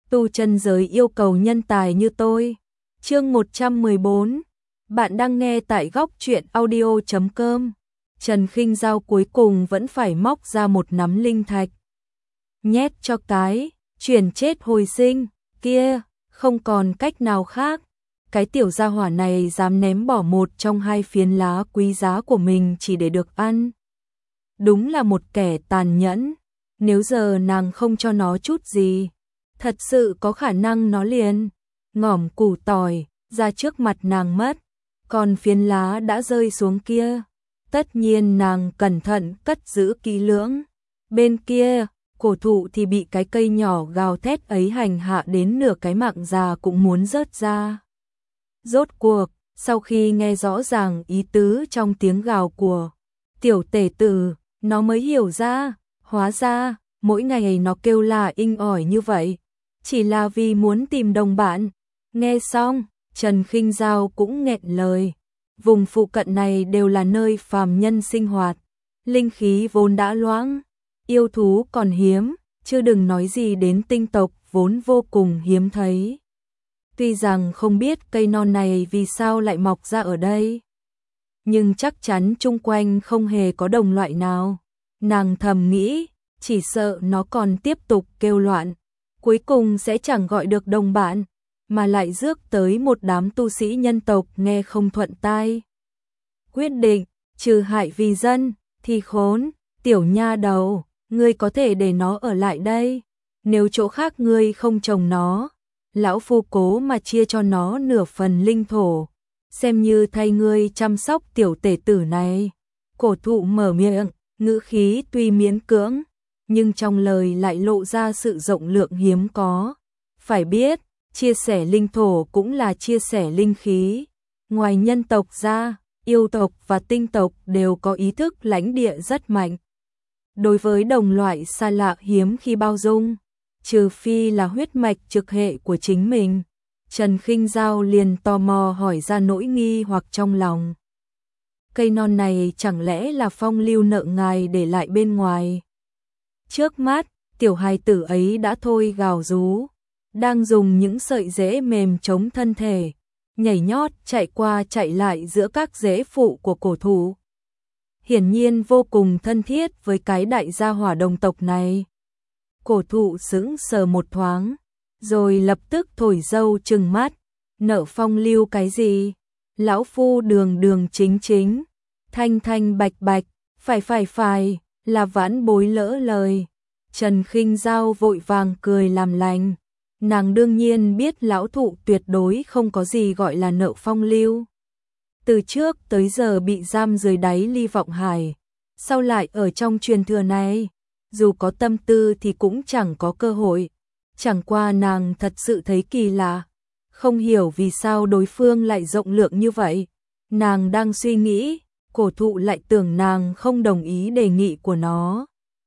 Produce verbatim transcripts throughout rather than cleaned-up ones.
tu chân giới yêu cầu nhân tài như tôi. Chương một trăm mười bốn. Bạn đang nghe tại góc truyện audio chấm com. Trần Khinh Giao cuối cùng vẫn phải móc ra một nắm linh thạch. Nhét cho cái, chuyển chết hồi sinh, kia, không còn cách nào khác. Cái tiểu gia hỏa này dám ném bỏ một trong hai phiến lá quý giá của mình chỉ để được ăn. Đúng là một kẻ tàn nhẫn. Nếu giờ nàng không cho nó chút gì, thật sự có khả năng nó liền ngỏm củ tỏi ra trước mặt nàng mất. Còn phiến lá đã rơi xuống kia, tất nhiên nàng cẩn thận cất giữ kỹ lưỡng. Bên kia, cổ thụ thì bị cái cây nhỏ gào thét ấy hành hạ đến nửa cái mạng già cũng muốn rớt ra. Rốt cuộc, sau khi nghe rõ ràng ý tứ trong tiếng gào của tiểu tể tử, nó mới hiểu ra, hóa ra, mỗi ngày nó kêu là inh ỏi như vậy, chỉ là vì muốn tìm đồng bạn. Nghe xong, Trần Khinh Giao cũng nghẹn lời. Vùng phụ cận này đều là nơi phàm nhân sinh hoạt, linh khí vốn đã loãng, yêu thú còn hiếm, chứ đừng nói gì đến tinh tộc vốn vô cùng hiếm thấy. Tuy rằng không biết cây non này vì sao lại mọc ra ở đây, nhưng chắc chắn chung quanh không hề có đồng loại nào. Nàng thầm nghĩ, chỉ sợ nó còn tiếp tục kêu loạn, cuối cùng sẽ chẳng gọi được đồng bạn, mà lại rước tới một đám tu sĩ nhân tộc nghe không thuận tai. Quyết định, trừ hại vì dân, thì khốn, tiểu nha đầu, ngươi có thể để nó ở lại đây. Nếu chỗ khác ngươi không trồng nó, lão phu cố mà chia cho nó nửa phần linh thổ, xem như thay ngươi chăm sóc tiểu tể tử này. Cổ thụ mở miệng, ngữ khí tuy miễn cưỡng, nhưng trong lời lại lộ ra sự rộng lượng hiếm có. Phải biết, chia sẻ linh thổ cũng là chia sẻ linh khí. Ngoài nhân tộc ra, yêu tộc và tinh tộc đều có ý thức lãnh địa rất mạnh. Đối với đồng loại xa lạ hiếm khi bao dung, trừ phi là huyết mạch trực hệ của chính mình. Trần Khinh Giao liền tò mò hỏi ra nỗi nghi hoặc trong lòng. Cây non này chẳng lẽ là phong lưu nợ ngài để lại bên ngoài? Trước mắt, tiểu hài tử ấy đã thôi gào rú, đang dùng những sợi rễ mềm chống thân thể, nhảy nhót chạy qua chạy lại giữa các rễ phụ của cổ thụ. Hiển nhiên vô cùng thân thiết với cái đại gia hỏa đồng tộc này. Cổ thụ sững sờ một thoáng, rồi lập tức thổi dâu trừng mắt, nợ phong lưu cái gì? Lão phu đường đường chính chính, thanh thanh bạch bạch, phải phải phải, là vãn bối lỡ lời. Trần Khinh Giao vội vàng cười làm lành. Nàng đương nhiên biết lão thụ tuyệt đối không có gì gọi là nợ phong lưu. Từ trước tới giờ bị giam dưới đáy ly vọng hải, sau lại ở trong truyền thừa này, dù có tâm tư thì cũng chẳng có cơ hội. Chẳng qua nàng thật sự thấy kỳ lạ, không hiểu vì sao đối phương lại rộng lượng như vậy. Nàng đang suy nghĩ, cổ thụ lại tưởng nàng không đồng ý đề nghị của nó.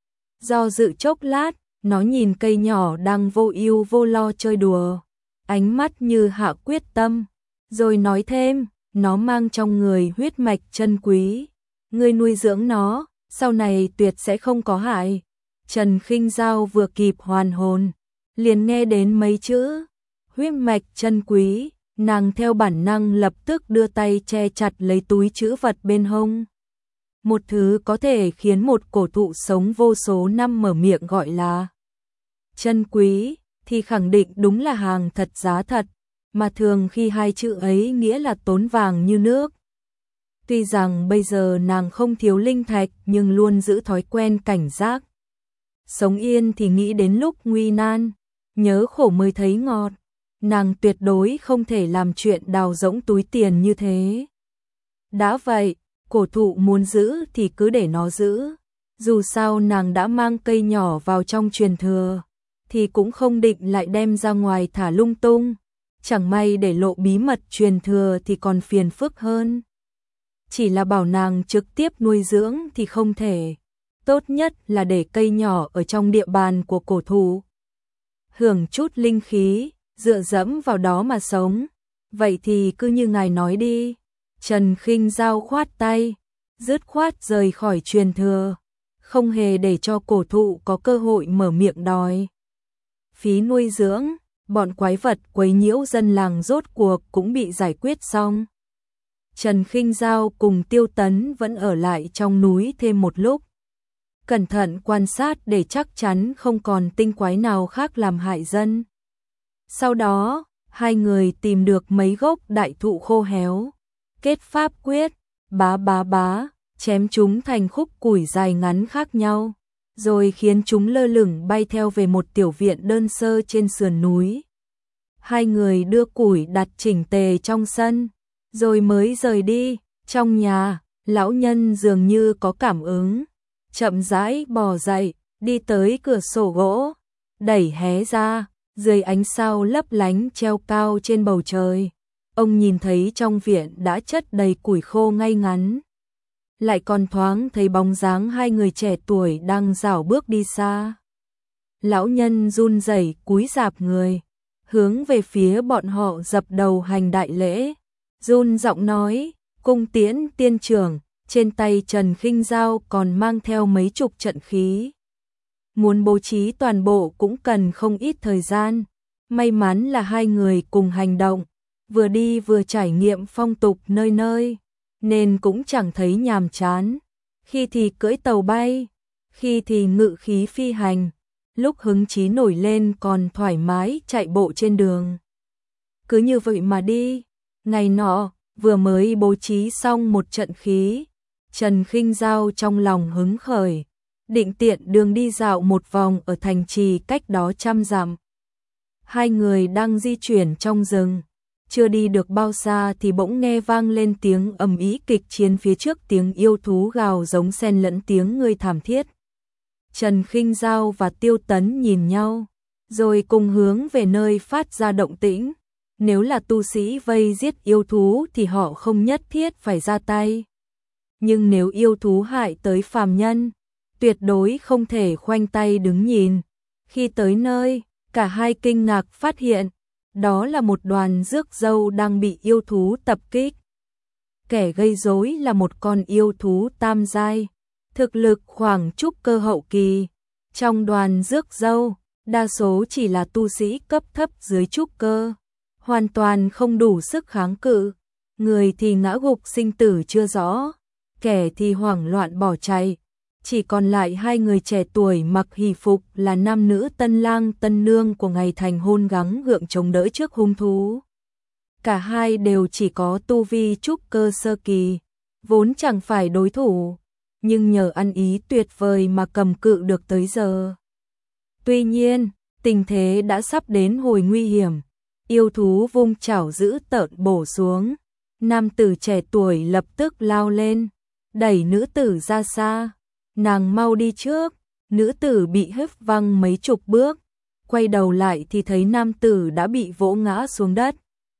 Do dự chốc lát, nó nhìn cây nhỏ đang vô ưu vô lo chơi đùa, ánh mắt như hạ quyết tâm, rồi nói thêm, nó mang trong người huyết mạch chân quý, ngươi nuôi dưỡng nó, sau này tuyệt sẽ không có hại. Trần Khinh Giao vừa kịp hoàn hồn, liền nghe đến mấy chữ huyết mạch chân quý, nàng theo bản năng lập tức đưa tay che chặt lấy túi trữ vật bên hông. Một thứ có thể khiến một cổ thụ sống vô số năm mở miệng gọi là chân quý, thì khẳng định đúng là hàng thật giá thật, mà thường khi hai chữ ấy nghĩa là tốn vàng như nước. Tuy rằng bây giờ nàng không thiếu linh thạch nhưng luôn giữ thói quen cảnh giác. Sống yên thì nghĩ đến lúc nguy nan, nhớ khổ mới thấy ngọt. Nàng tuyệt đối không thể làm chuyện đào rỗng túi tiền như thế. Đã vậy, cổ thụ muốn giữ thì cứ để nó giữ. Dù sao nàng đã mang cây nhỏ vào trong truyền thừa, thì cũng không định lại đem ra ngoài thả lung tung. Chẳng may để lộ bí mật truyền thừa thì còn phiền phức hơn. Chỉ là bảo nàng trực tiếp nuôi dưỡng thì không thể. Tốt nhất là để cây nhỏ ở trong địa bàn của cổ thụ, hưởng chút linh khí, dựa dẫm vào đó mà sống. Vậy thì cứ như ngài nói đi. Trần Khinh Giao khoát tay, dứt khoát rời khỏi truyền thừa, không hề để cho cổ thụ có cơ hội mở miệng đòi phí nuôi dưỡng. bọn quái vật quấy nhiễu dân làng rốt cuộc cũng bị giải quyết xong. Trần Khinh Dao cùng Tiêu Tấn vẫn ở lại trong núi thêm một lúc. Cẩn thận quan sát để chắc chắn không còn tinh quái nào khác làm hại dân. Sau đó, hai người tìm được mấy gốc đại thụ khô héo. Kết pháp quyết, bá bá bá, chém chúng thành khúc củi dài ngắn khác nhau. Rồi khiến chúng lơ lửng bay theo về một tiểu viện đơn sơ trên sườn núi. Hai người đưa củi đặt chỉnh tề trong sân, rồi mới rời đi. Trong nhà, lão nhân dường như có cảm ứng, chậm rãi bò dậy, đi tới cửa sổ gỗ, đẩy hé ra, dưới ánh sao lấp lánh treo cao trên bầu trời. Ông nhìn thấy trong viện đã chất đầy củi khô ngay ngắn. Lại còn thoáng thấy bóng dáng hai người trẻ tuổi đang rảo bước đi xa. Lão nhân run rẩy cúi rạp người, hướng về phía bọn họ dập đầu hành đại lễ. Run giọng nói, cung tiễn tiên trưởng, trên tay Trần Khinh Dao còn mang theo mấy chục trận khí. Muốn bố trí toàn bộ cũng cần không ít thời gian. May mắn là hai người cùng hành động, vừa đi vừa trải nghiệm phong tục nơi nơi, nên cũng chẳng thấy nhàm chán. Khi thì cưỡi tàu bay, khi thì ngự khí phi hành, lúc hứng chí nổi lên còn thoải mái chạy bộ trên đường. Cứ như vậy mà đi. Ngày nọ, vừa mới bố trí xong một trận khí, Trần Khinh Dao trong lòng hứng khởi, định tiện đường đi dạo một vòng ở thành trì cách đó trăm dặm. Hai người đang di chuyển trong rừng, chưa đi được bao xa thì bỗng nghe vang lên tiếng ầm ĩ kịch chiến phía trước, tiếng yêu thú gào giống xen lẫn tiếng người thảm thiết. Trần Khinh Dao và Tiêu Tấn nhìn nhau, rồi cùng hướng về nơi phát ra động tĩnh. Nếu là tu sĩ vây giết yêu thú thì họ không nhất thiết phải ra tay. Nhưng nếu yêu thú hại tới phàm nhân, tuyệt đối không thể khoanh tay đứng nhìn. Khi tới nơi, cả hai kinh ngạc phát hiện, đó là một đoàn rước dâu đang bị yêu thú tập kích. Kẻ gây rối là một con yêu thú tam giai, thực lực khoảng trúc cơ hậu kỳ. Trong đoàn rước dâu, đa số chỉ là tu sĩ cấp thấp dưới trúc cơ, hoàn toàn không đủ sức kháng cự. Người thì ngã gục sinh tử chưa rõ, kẻ thì hoảng loạn bỏ chạy. Chỉ còn lại hai người trẻ tuổi mặc hỷ phục là nam nữ tân lang tân nương của ngày thành hôn gắng gượng chống đỡ trước hung thú. Cả hai đều chỉ có tu vi trúc cơ sơ kỳ, vốn chẳng phải đối thủ, nhưng nhờ ăn ý tuyệt vời mà cầm cự được tới giờ. Tuy nhiên, tình thế đã sắp đến hồi nguy hiểm, yêu thú vung chảo dữ tợn bổ xuống. Nam tử trẻ tuổi lập tức lao lên, đẩy nữ tử ra xa. Nàng mau đi trước. Nữ tử bị hất văng mấy chục bước, quay đầu lại thì thấy nam tử đã bị vỗ ngã xuống đất.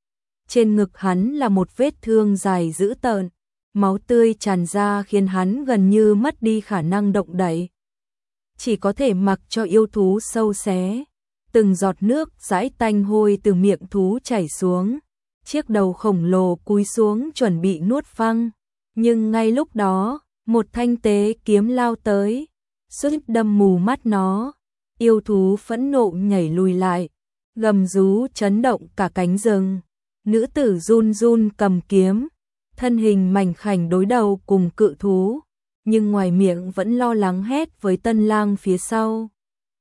Trên ngực hắn là một vết thương dài dữ tợn, máu tươi tràn ra khiến hắn gần như mất đi khả năng động đậy. Chỉ có thể mặc cho yêu thú sâu xé. Từng giọt nước dãi tanh hôi từ miệng thú chảy xuống. Chiếc đầu khổng lồ cúi xuống chuẩn bị nuốt phăng. Nhưng ngay lúc đó, một thanh tế kiếm lao tới, xuất đâm mù mắt nó. Yêu thú phẫn nộ nhảy lùi lại, gầm rú chấn động cả cánh rừng. Nữ tử run run cầm kiếm, thân hình mảnh khảnh đối đầu cùng cự thú, nhưng ngoài miệng vẫn lo lắng hét với tân lang phía sau.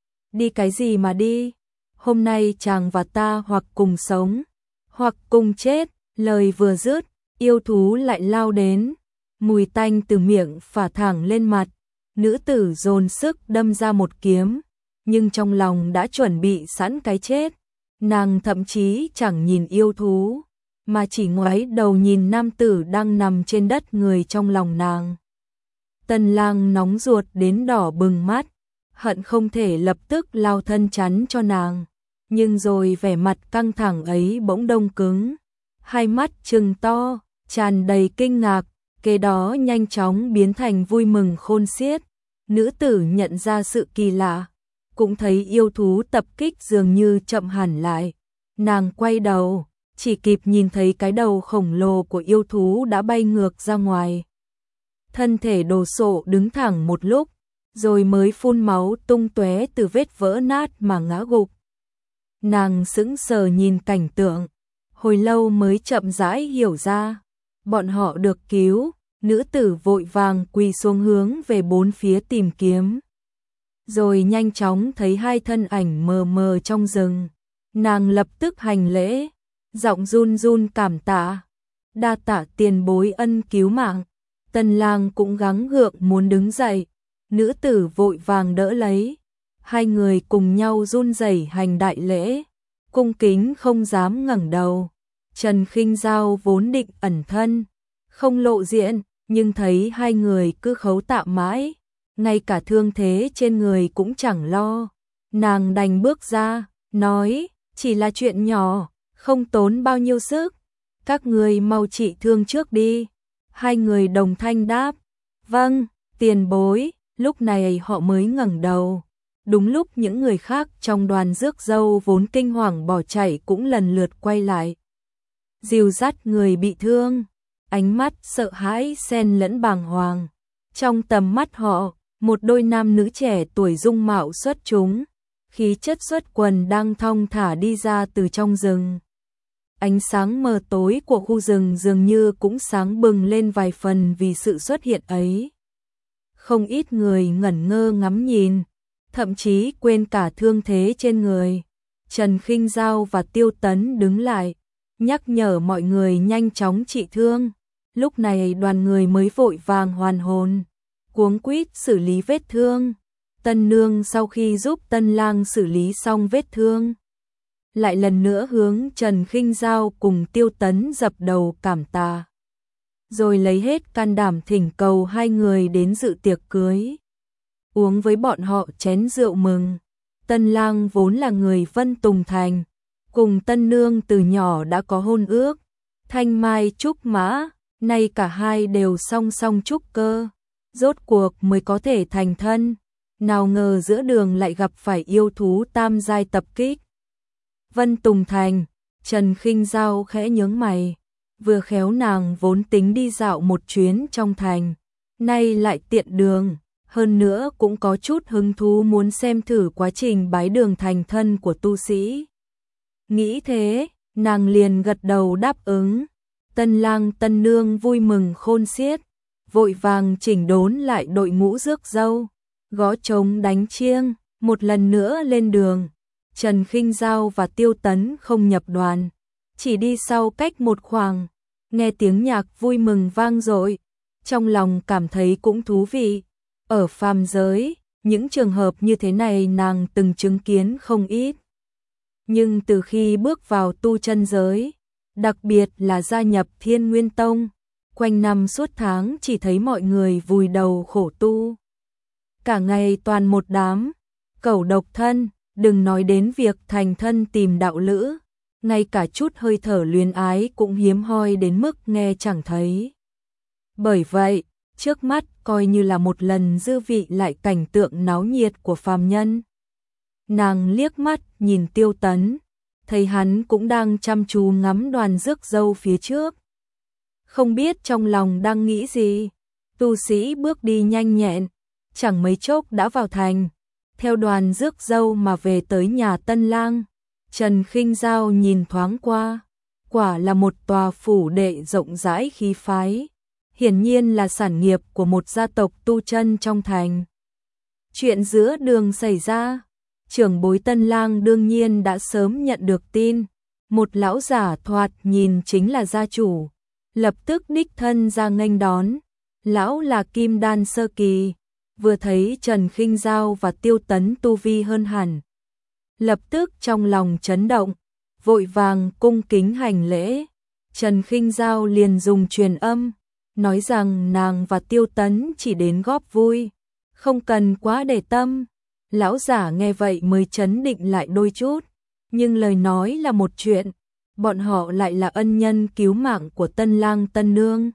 Đi cái gì mà đi? Hôm nay chàng và ta hoặc cùng sống, hoặc cùng chết. Lời vừa dứt, yêu thú lại lao đến. Mùi tanh từ miệng phả thẳng lên mặt. Nữ tử dồn sức đâm ra một kiếm, nhưng trong lòng đã chuẩn bị sẵn cái chết. Nàng thậm chí chẳng nhìn yêu thú, mà chỉ ngoái đầu nhìn nam tử đang nằm trên đất người trong lòng nàng. Tân lang nóng ruột đến đỏ bừng mắt, hận không thể lập tức lao thân chắn cho nàng. Nhưng rồi vẻ mặt căng thẳng ấy bỗng đông cứng, hai mắt trừng to, tràn đầy kinh ngạc, kế đó nhanh chóng biến thành vui mừng khôn xiết. Nữ tử nhận ra sự kỳ lạ, cũng thấy yêu thú tập kích dường như chậm hẳn lại. Nàng quay đầu, chỉ kịp nhìn thấy cái đầu khổng lồ của yêu thú đã bay ngược ra ngoài. Thân thể đồ sộ đứng thẳng một lúc, rồi mới phun máu tung tóe từ vết vỡ nát mà ngã gục. Nàng sững sờ nhìn cảnh tượng, hồi lâu mới chậm rãi hiểu ra, bọn họ được cứu, nữ tử vội vàng quỳ xuống hướng về bốn phía tìm kiếm. Rồi nhanh chóng thấy hai thân ảnh mờ mờ trong rừng, nàng lập tức hành lễ, giọng run run cảm tạ, đa tạ tiền bối ân cứu mạng. Tân lang cũng gắng gượng muốn đứng dậy, nữ tử vội vàng đỡ lấy, hai người cùng nhau run rẩy hành đại lễ, cung kính không dám ngẩng đầu. Trần Khinh Dao vốn định ẩn thân, không lộ diện, nhưng thấy hai người cứ khấu tạ mãi, ngay cả thương thế trên người cũng chẳng lo. Nàng đành bước ra, nói, chỉ là chuyện nhỏ, không tốn bao nhiêu sức, các người mau trị thương trước đi. Hai người đồng thanh đáp, vâng, tiền bối. Lúc này họ mới ngẩng đầu. Đúng lúc những người khác trong đoàn rước dâu vốn kinh hoàng bỏ chạy cũng lần lượt quay lại, dìu dắt người bị thương, ánh mắt sợ hãi xen lẫn bàng hoàng. Trong tầm mắt họ, một đôi nam nữ trẻ tuổi dung mạo xuất chúng, khí chất xuất quần đang thong thả đi ra từ trong rừng. Ánh sáng mờ tối của khu rừng dường như cũng sáng bừng lên vài phần vì sự xuất hiện ấy. Không ít người ngẩn ngơ ngắm nhìn, thậm chí quên cả thương thế trên người. Trần Khinh Dao và Tiêu Tấn đứng lại, nhắc nhở mọi người nhanh chóng trị thương. Lúc này đoàn người mới vội vàng hoàn hồn, cuống quýt xử lý vết thương. Tân nương sau khi giúp tân lang xử lý xong vết thương, lại lần nữa hướng Trần Khinh Dao cùng Tiêu Tấn dập đầu cảm tạ, rồi lấy hết can đảm thỉnh cầu hai người đến dự tiệc cưới, uống với bọn họ chén rượu mừng. Tân lang vốn là người Vân Tùng Thành, cùng tân nương từ nhỏ đã có hôn ước, thanh mai trúc mã, nay cả hai đều song song trúc cơ, rốt cuộc mới có thể thành thân. Nào ngờ giữa đường lại gặp phải yêu thú tam giai tập kích. Vân Tùng Thành, Trần Khinh Dao khẽ nhướng mày, vừa khéo nàng vốn tính đi dạo một chuyến trong thành, nay lại tiện đường, hơn nữa cũng có chút hứng thú muốn xem thử quá trình bái đường thành thân của tu sĩ. Nghĩ thế, nàng liền gật đầu đáp ứng. Tân lang tân nương vui mừng khôn xiết, vội vàng chỉnh đốn lại đội ngũ rước dâu, gõ trống đánh chiêng, một lần nữa lên đường. Trần Khinh Dao và Tiêu Tấn không nhập đoàn, chỉ đi sau cách một khoảng, nghe tiếng nhạc vui mừng vang dội, trong lòng cảm thấy cũng thú vị. Ở phàm giới, những trường hợp như thế này nàng từng chứng kiến không ít. Nhưng từ khi bước vào tu chân giới, đặc biệt là gia nhập Thiên Nguyên Tông, quanh năm suốt tháng chỉ thấy mọi người vùi đầu khổ tu. Cả ngày toàn một đám, cẩu độc thân, đừng nói đến việc thành thân tìm đạo lữ, ngay cả chút hơi thở luyến ái cũng hiếm hoi đến mức nghe chẳng thấy. Bởi vậy, trước mắt coi như là một lần dư vị lại cảnh tượng náo nhiệt của phàm nhân. Nàng liếc mắt nhìn Tiêu Tấn, thấy hắn cũng đang chăm chú ngắm đoàn rước dâu phía trước. Không biết trong lòng đang nghĩ gì, tu sĩ bước đi nhanh nhẹn, chẳng mấy chốc đã vào thành, theo đoàn rước dâu mà về tới nhà tân lang. Trần Khinh Dao nhìn thoáng qua, quả là một tòa phủ đệ rộng rãi khí phái, hiển nhiên là sản nghiệp của một gia tộc tu chân trong thành. Chuyện giữa đường xảy ra, trưởng bối tân lang đương nhiên đã sớm nhận được tin, một lão giả thoạt nhìn chính là gia chủ, lập tức đích thân ra nghênh đón. Lão là kim đan sơ kỳ, vừa thấy Trần Khinh Dao và Tiêu Tấn tu vi hơn hẳn, lập tức trong lòng chấn động, vội vàng cung kính hành lễ. Trần Khinh Dao liền dùng truyền âm, nói rằng nàng và Tiêu Tấn chỉ đến góp vui, không cần quá để tâm. Lão giả nghe vậy mới chấn định lại đôi chút, nhưng lời nói là một chuyện, bọn họ lại là ân nhân cứu mạng của tân lang tân nương,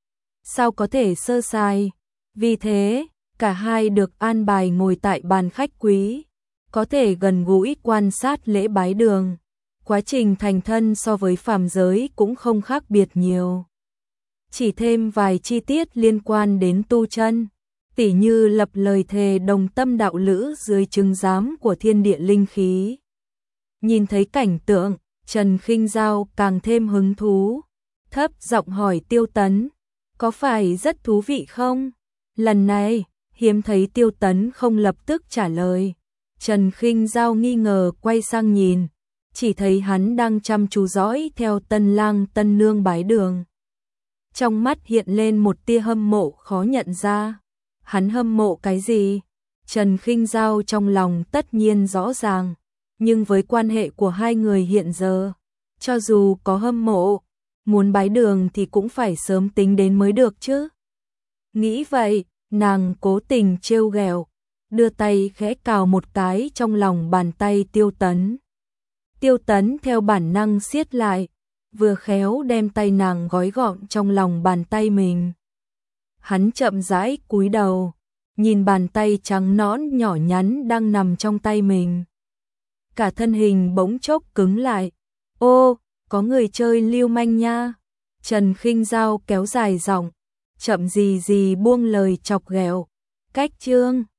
sao có thể sơ sài. Vì thế, cả hai được an bài ngồi tại bàn khách quý, có thể gần gũi quan sát lễ bái đường. Quá trình thành thân so với phàm giới cũng không khác biệt nhiều, chỉ thêm vài chi tiết liên quan đến tu chân, tỉ như lập lời thề đồng tâm đạo lữ dưới chứng giám của thiên địa linh khí. Nhìn thấy cảnh tượng, Trần Khinh Dao càng thêm hứng thú, thấp giọng hỏi Tiêu Tấn, có phải rất thú vị không? Lần này, hiếm thấy Tiêu Tấn không lập tức trả lời. Trần Khinh Dao nghi ngờ quay sang nhìn, chỉ thấy hắn đang chăm chú dõi theo tân lang tân nương bái đường. Trong mắt hiện lên một tia hâm mộ khó nhận ra. Hắn hâm mộ cái gì? Trần Khinh Dao trong lòng tất nhiên rõ ràng, nhưng với quan hệ của hai người hiện giờ, cho dù có hâm mộ, muốn bái đường thì cũng phải sớm tính đến mới được chứ. Nghĩ vậy, nàng cố tình trêu ghẹo, đưa tay khẽ cào một cái trong lòng bàn tay Tiêu Tấn. Tiêu Tấn theo bản năng siết lại, vừa khéo đem tay nàng gói gọn trong lòng bàn tay mình. Hắn chậm rãi cúi đầu, nhìn bàn tay trắng nõn nhỏ nhắn đang nằm trong tay mình. Cả thân hình bỗng chốc cứng lại. Ô, có người chơi lưu manh nha. Trần Khinh Dao kéo dài giọng, chậm gì gì buông lời chọc ghẹo. Cách chương